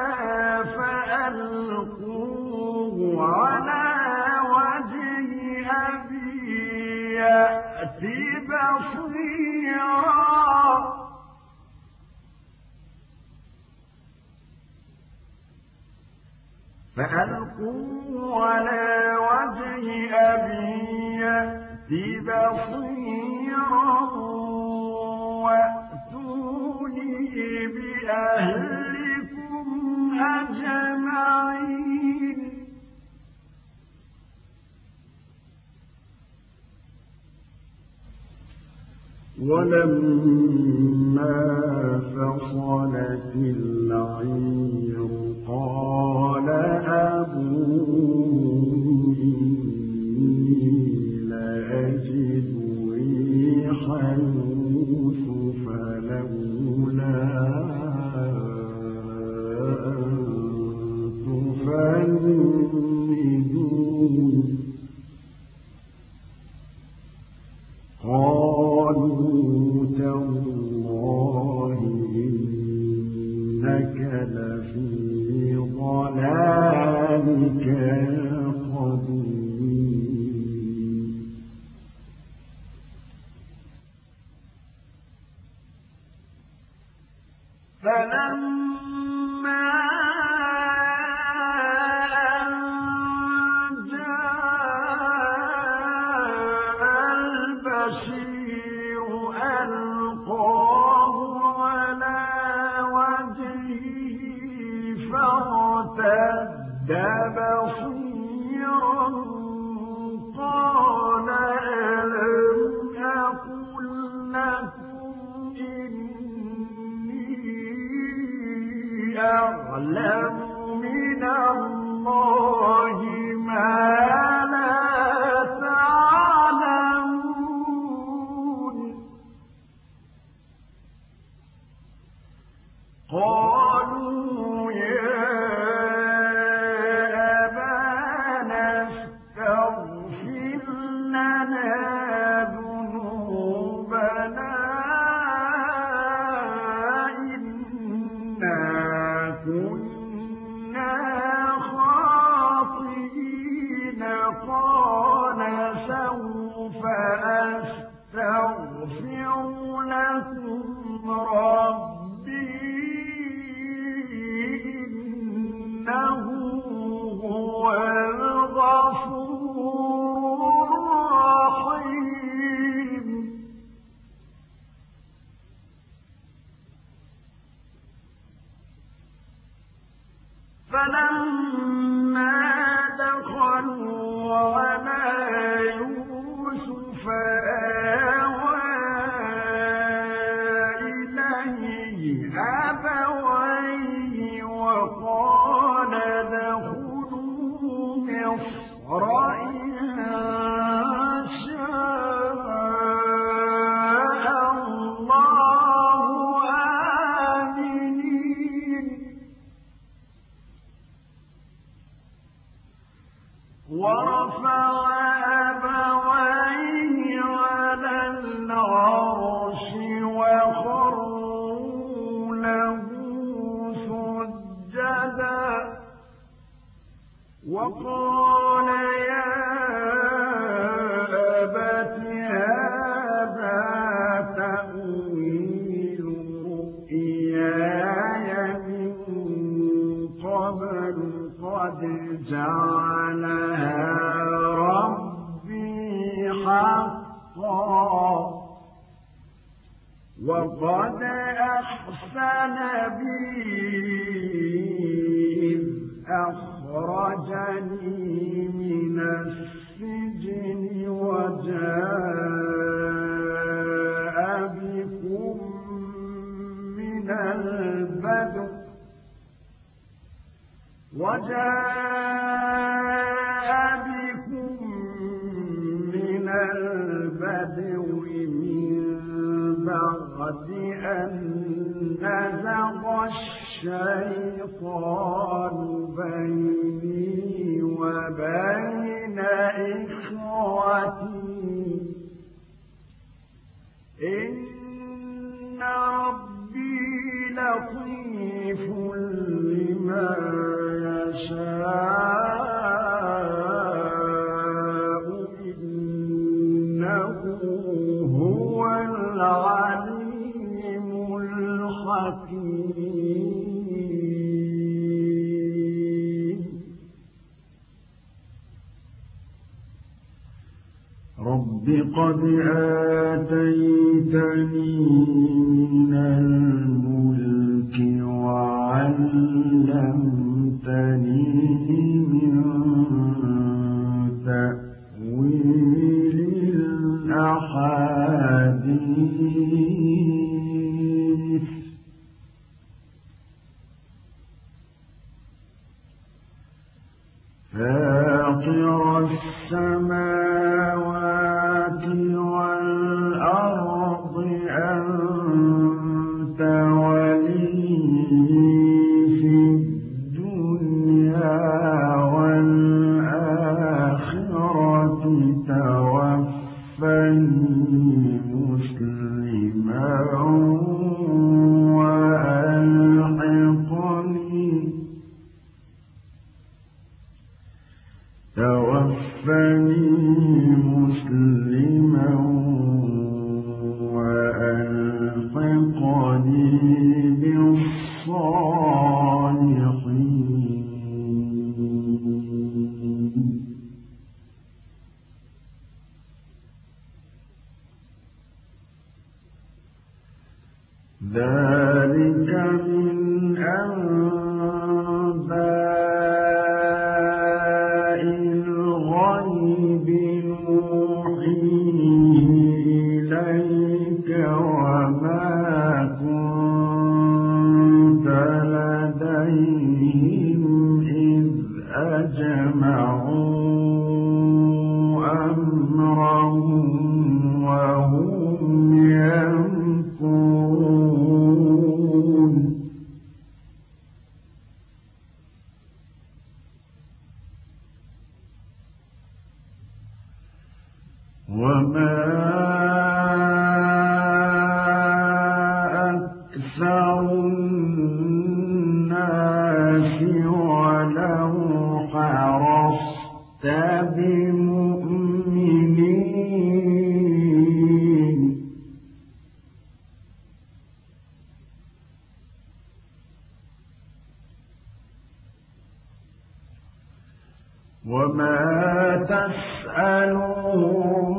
فألقوه على وجه أبي يأت بصيرا فألقوه على وجه أبي يأت بصيرا وأتوني بأهلكم أجمعين ولما فصلت العير قال أبوهم إني لأجد ريح يوسف لولا أن تفندون قالوا تالله إنك لفي ضلالك القديم فلما أن جاء البشير ألقاه على وجهه فارتد بصيرا قال ألم أقل لكم إني أعلم من الله ما لا تعلمون قالوا يا أبانا استغفر لنا ذنوبنا إنا كنا خاطئين قال سوف أستغفر لكم ربي إنه هو الغفور الرحيم فلما دخلوا على يوسف آوى إليه أبويه وقال ادخلوا مصر إن شاء الله آمنين ورفع أبويه على العرش وخروا له سجدا وقال يا أبت هذا تأويل رؤياي من قبل قد جعلها ربي حقا وقد أحسن بي إذ أخرجني من السجن وجاء بكم من البدو من بعد أن نزغ الشيطان بيني وبين إخوتي إن ربي قد آتيتني من الملك وعلمتني من تأويل الأحاديث فاطر السماوات والأرض أنت ولي في الدنيا والآخرة توفني مسلما وألحقني بالصالحين. ذلك من أنباء الغيب نوحيه إليك وما كنت لديهم إذ أجمعوا أمرهم وهم يمكرون. وما أكثر الناس ولو حرصت بمؤمنين. وما تسألهم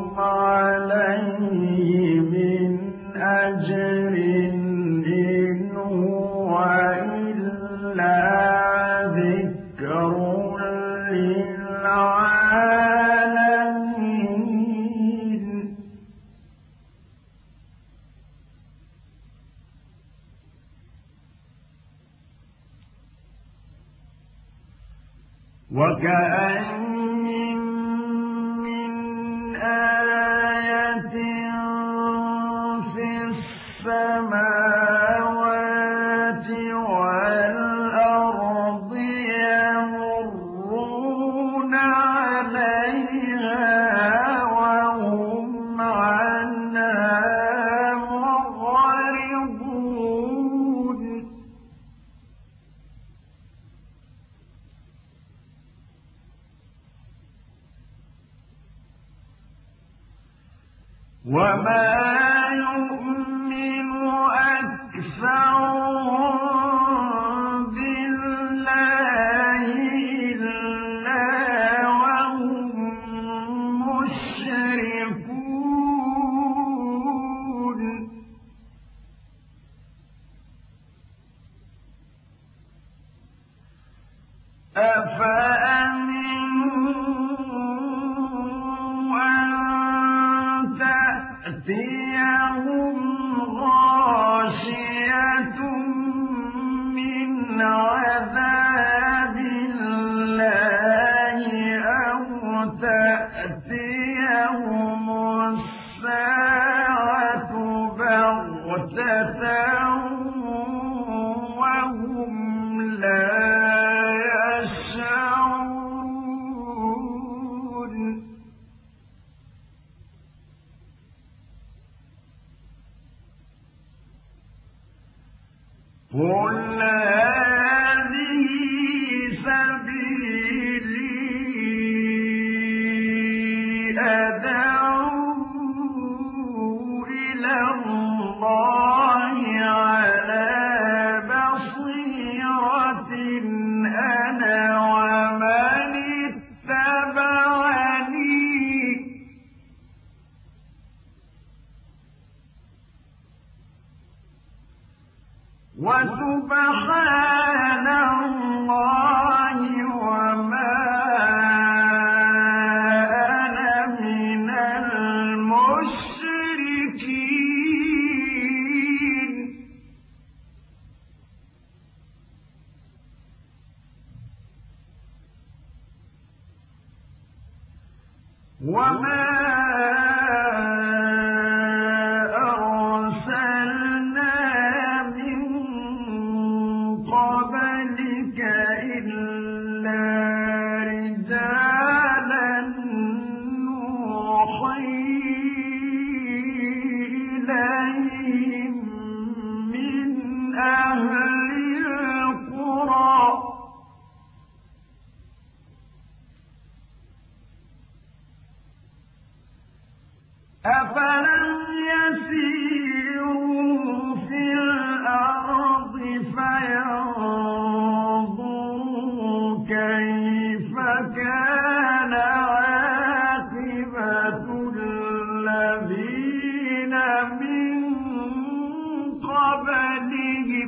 عليه من أجر إن هو إلا ذكر للعالمين. وكأين من آية في السماوات والأرض يمرون عليها وهم عنها معرضون. وما يؤمن أكثرهم بالله إلا وهم مشركون. تأتيهم غاشية من عذاب الله أو تأتيهم الساعة بغتة وهم لا يشعرون. قل هذه سبيلي وما أرسلنا من قبلك إلا رجالا نوحي إليهم من أهل القرى أفلم يسيروا في الأرض فينظروا كيف كان عاقبة الذين من قبلهم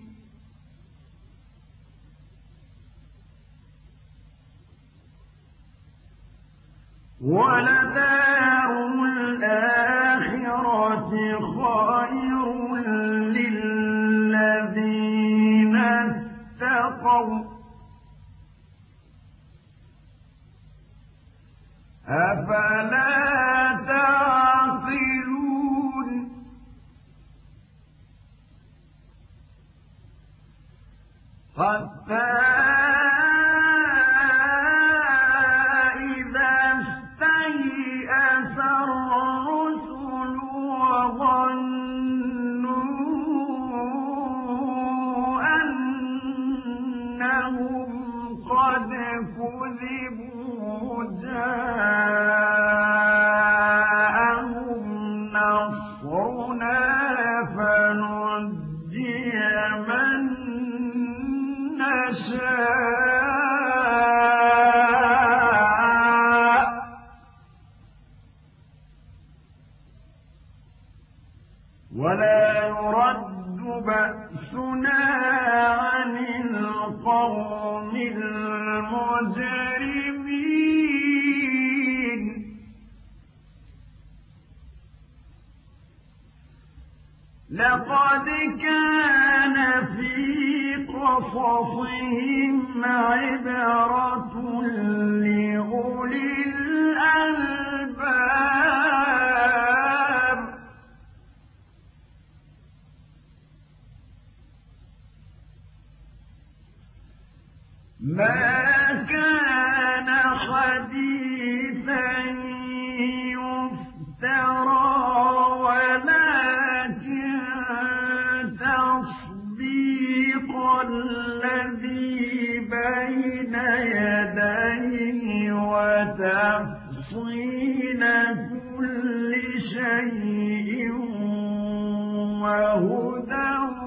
ولدار الآخرة خير للذين اتقوا أفلا تعقلون حتى الرسل وظنوا أنهم قد كذبوا جاءهم نصرنا فنجي من نشاء ولا يرد بأسنا عن القوم المجرمين لقد كان في قصصهم عبرة لأولي الألباب ما كان حديثا يفترى ولكن تصديق الذي بين يديه وتفصيل كل شيء وهدى